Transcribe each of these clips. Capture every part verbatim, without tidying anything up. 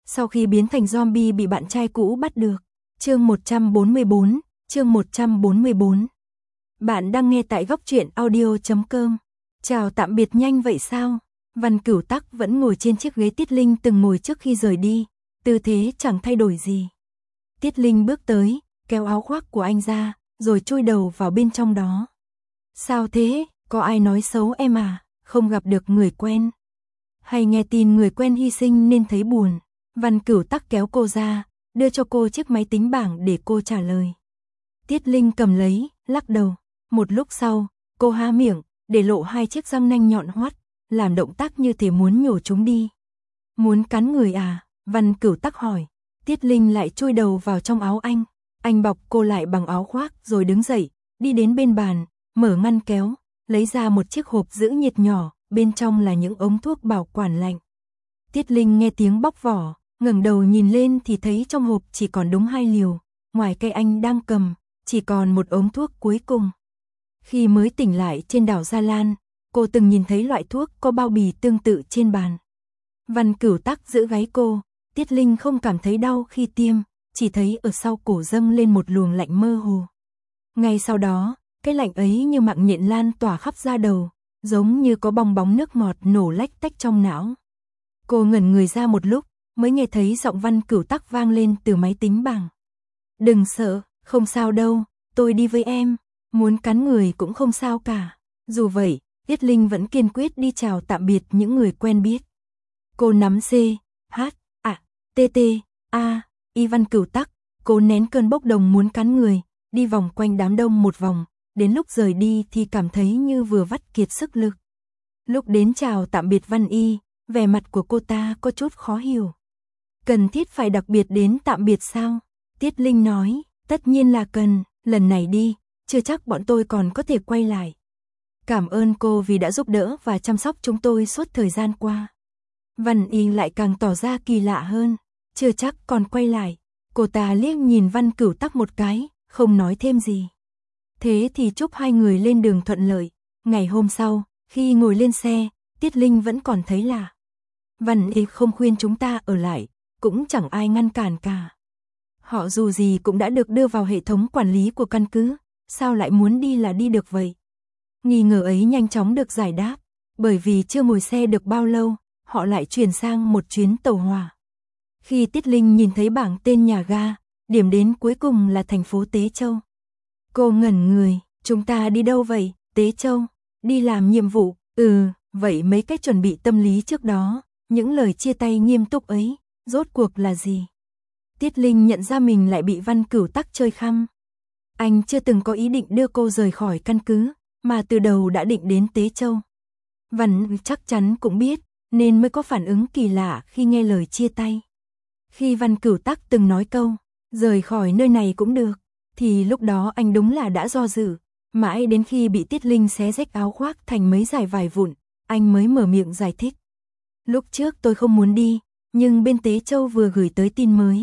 sau khi biến thành zombie bị bạn trai cũ bắt được. Chương một trăm bốn mươi bốn, chương một trăm bốn mươi bốn. Bạn đang nghe tại góc truyện audio chấm com. Chào tạm biệt, nhanh vậy sao? Văn Cửu Tắc vẫn ngồi trên chiếc ghế Tiết Linh từng ngồi trước khi rời đi, tư thế chẳng thay đổi gì. Tiết Linh bước tới, kéo áo khoác của anh ra, rồi chui đầu vào bên trong đó. Sao thế, có ai nói xấu em à, không gặp được người quen? Hay nghe tin người quen hy sinh nên thấy buồn? Văn Cửu Tắc kéo cô ra, đưa cho cô chiếc máy tính bảng để cô trả lời. Tiết Linh cầm lấy, lắc đầu. Một lúc sau, cô há miệng, để lộ hai chiếc răng nanh nhọn hoắt, làm động tác như thể muốn nhổ chúng đi. Muốn cắn người à? Văn Cửu Tắc hỏi. Tiết Linh lại chui đầu vào trong áo anh. Anh bọc cô lại bằng áo khoác rồi đứng dậy, đi đến bên bàn, mở ngăn kéo, lấy ra một chiếc hộp giữ nhiệt nhỏ, bên trong là những ống thuốc bảo quản lạnh. Tiết Linh nghe tiếng bóc vỏ, ngẩng đầu nhìn lên thì thấy trong hộp chỉ còn đúng hai liều, ngoài cây anh đang cầm, chỉ còn một ống thuốc cuối cùng. Khi mới tỉnh lại trên đảo Gia Lan, cô từng nhìn thấy loại thuốc có bao bì tương tự trên bàn. Văn Cửu Tắc giữ gáy cô, Tiết Linh không cảm thấy đau khi tiêm, chỉ thấy ở sau cổ dâng lên một luồng lạnh mơ hồ. Ngay sau đó, cái lạnh ấy như mạng nhện lan tỏa khắp da đầu, giống như có bong bóng nước ngọt nổ lách tách trong não. Cô ngẩn người ra một lúc, mới nghe thấy giọng Văn Cửu Tắc vang lên từ máy tính bảng. Đừng sợ, không sao đâu, tôi đi với em, muốn cắn người cũng không sao cả. Dù vậy, Tiết Linh vẫn kiên quyết đi chào tạm biệt những người quen biết. Cô nắm C, H, A, T T, A, Y Văn Cửu Tắc, cô nén cơn bốc đồng muốn cắn người, đi vòng quanh đám đông một vòng, đến lúc rời đi thì cảm thấy như vừa vắt kiệt sức lực. Lúc đến chào tạm biệt Văn Y, vẻ mặt của cô ta có chút khó hiểu. Cần thiết phải đặc biệt đến tạm biệt sao? Tiết Linh nói, tất nhiên là cần, lần này đi, chưa chắc bọn tôi còn có thể quay lại. Cảm ơn cô vì đã giúp đỡ và chăm sóc chúng tôi suốt thời gian qua. Văn Y lại càng tỏ ra kỳ lạ hơn, chưa chắc còn quay lại. Cô ta liếc nhìn Văn Cửu Tắc một cái, không nói thêm gì. Thế thì chúc hai người lên đường thuận lợi. Ngày hôm sau, khi ngồi lên xe, Tiết Linh vẫn còn thấy lạ. Văn Y không khuyên chúng ta ở lại, cũng chẳng ai ngăn cản cả. Họ dù gì cũng đã được đưa vào hệ thống quản lý của căn cứ, sao lại muốn đi là đi được vậy? Nghi ngờ ấy nhanh chóng được giải đáp, bởi vì chưa ngồi xe được bao lâu, họ lại chuyển sang một chuyến tàu hỏa. Khi Tiết Linh nhìn thấy bảng tên nhà ga, điểm đến cuối cùng là thành phố Tế Châu. Cô ngẩn người, chúng ta đi đâu vậy? Tế Châu, đi làm nhiệm vụ, ừ, vậy mấy cái chuẩn bị tâm lý trước đó, những lời chia tay nghiêm túc ấy, rốt cuộc là gì? Tiết Linh nhận ra mình lại bị Văn Cửu Tắc chơi khăm. Anh chưa từng có ý định đưa cô rời khỏi căn cứ, mà từ đầu đã định đến Tế Châu. Văn chắc chắn cũng biết, nên mới có phản ứng kỳ lạ khi nghe lời chia tay. Khi Văn Cửu Tắc từng nói câu, rời khỏi nơi này cũng được, thì lúc đó anh đúng là đã do dự, mãi đến khi bị Tiết Linh xé rách áo khoác thành mấy dải vải vụn, anh mới mở miệng giải thích. Lúc trước tôi không muốn đi, nhưng bên Tế Châu vừa gửi tới tin mới.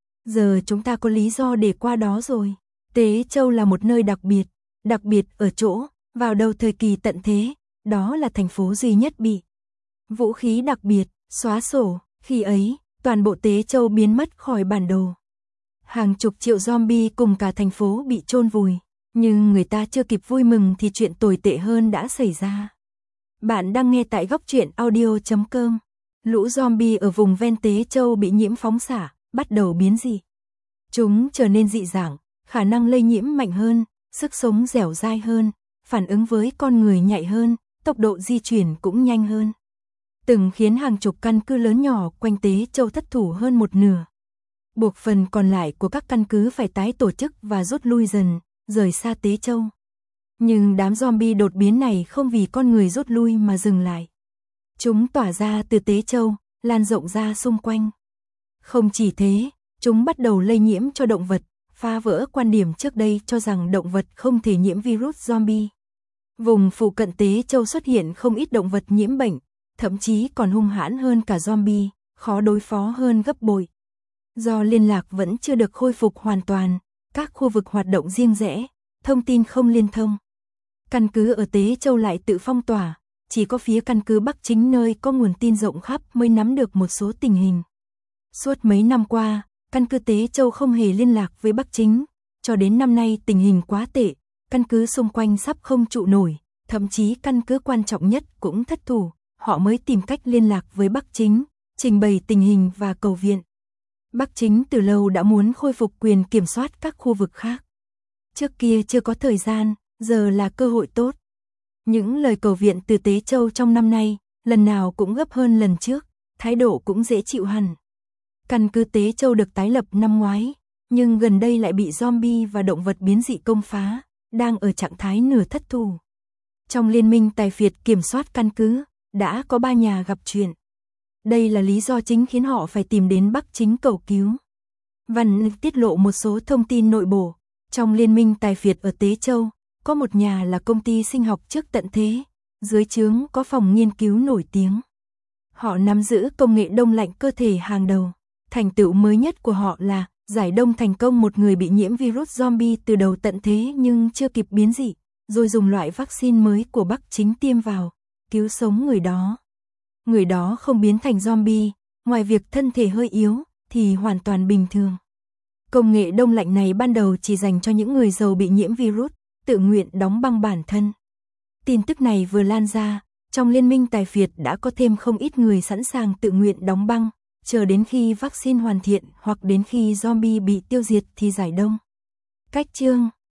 Giờ chúng ta có lý do để qua đó rồi. Tế Châu là một nơi đặc biệt, đặc biệt ở chỗ, vào đầu thời kỳ tận thế, đó là thành phố duy nhất bị vũ khí đặc biệt, xóa sổ, khi ấy, toàn bộ Tế Châu biến mất khỏi bản đồ. Hàng chục triệu zombie cùng cả thành phố bị chôn vùi, nhưng người ta chưa kịp vui mừng thì chuyện tồi tệ hơn đã xảy ra. Bạn đang nghe tại góc truyện audio chấm com. Lũ zombie ở vùng ven Tế Châu bị nhiễm phóng xạ, bắt đầu biến dị. Chúng trở nên dị dạng, khả năng lây nhiễm mạnh hơn, sức sống dẻo dai hơn, phản ứng với con người nhạy hơn, tốc độ di chuyển cũng nhanh hơn. Từng khiến hàng chục căn cứ lớn nhỏ quanh Tế Châu thất thủ hơn một nửa. Buộc phần còn lại của các căn cứ phải tái tổ chức và rút lui dần, rời xa Tế Châu. Nhưng đám zombie đột biến này không vì con người rút lui mà dừng lại. Chúng tỏa ra từ Tế Châu, lan rộng ra xung quanh. Không chỉ thế, chúng bắt đầu lây nhiễm cho động vật, phá vỡ quan điểm trước đây cho rằng động vật không thể nhiễm virus zombie. Vùng phụ cận Tế Châu xuất hiện không ít động vật nhiễm bệnh, thậm chí còn hung hãn hơn cả zombie, khó đối phó hơn gấp bội. Do liên lạc vẫn chưa được khôi phục hoàn toàn, các khu vực hoạt động riêng rẽ, thông tin không liên thông. Căn cứ ở Tế Châu lại tự phong tỏa, chỉ có phía căn cứ Bắc chính nơi có nguồn tin rộng khắp mới nắm được một số tình hình. Suốt mấy năm qua, căn cứ Tế Châu không hề liên lạc với Bắc Chính, cho đến năm nay tình hình quá tệ, căn cứ xung quanh sắp không trụ nổi, thậm chí căn cứ quan trọng nhất cũng thất thủ, họ mới tìm cách liên lạc với Bắc Chính, trình bày tình hình và cầu viện. Bắc Chính từ lâu đã muốn khôi phục quyền kiểm soát các khu vực khác. Trước kia chưa có thời gian, giờ là cơ hội tốt. Những lời cầu viện từ Tế Châu trong năm nay, lần nào cũng gấp hơn lần trước, thái độ cũng dễ chịu hẳn. Căn cứ Tế Châu được tái lập năm ngoái, nhưng gần đây lại bị zombie và động vật biến dị công phá, đang ở trạng thái nửa thất thủ. Trong liên minh tài phiệt kiểm soát căn cứ, đã có ba nhà gặp chuyện. Đây là lý do chính khiến họ phải tìm đến Bắc Chính cầu cứu. Văn tiết lộ một số thông tin nội bộ. Trong liên minh tài phiệt ở Tế Châu, có một nhà là công ty sinh học trước tận thế, dưới trướng có phòng nghiên cứu nổi tiếng. Họ nắm giữ công nghệ đông lạnh cơ thể hàng đầu. Thành tựu mới nhất của họ là giải đông thành công một người bị nhiễm virus zombie từ đầu tận thế nhưng chưa kịp biến dị, rồi dùng loại vaccine mới của Bắc Chính tiêm vào, cứu sống người đó. Người đó không biến thành zombie, ngoài việc thân thể hơi yếu, thì hoàn toàn bình thường. Công nghệ đông lạnh này ban đầu chỉ dành cho những người giàu bị nhiễm virus, tự nguyện đóng băng bản thân. Tin tức này vừa lan ra, trong liên minh tài phiệt đã có thêm không ít người sẵn sàng tự nguyện đóng băng, chờ đến khi vaccine hoàn thiện hoặc đến khi zombie bị tiêu diệt thì giải đông. Cách chương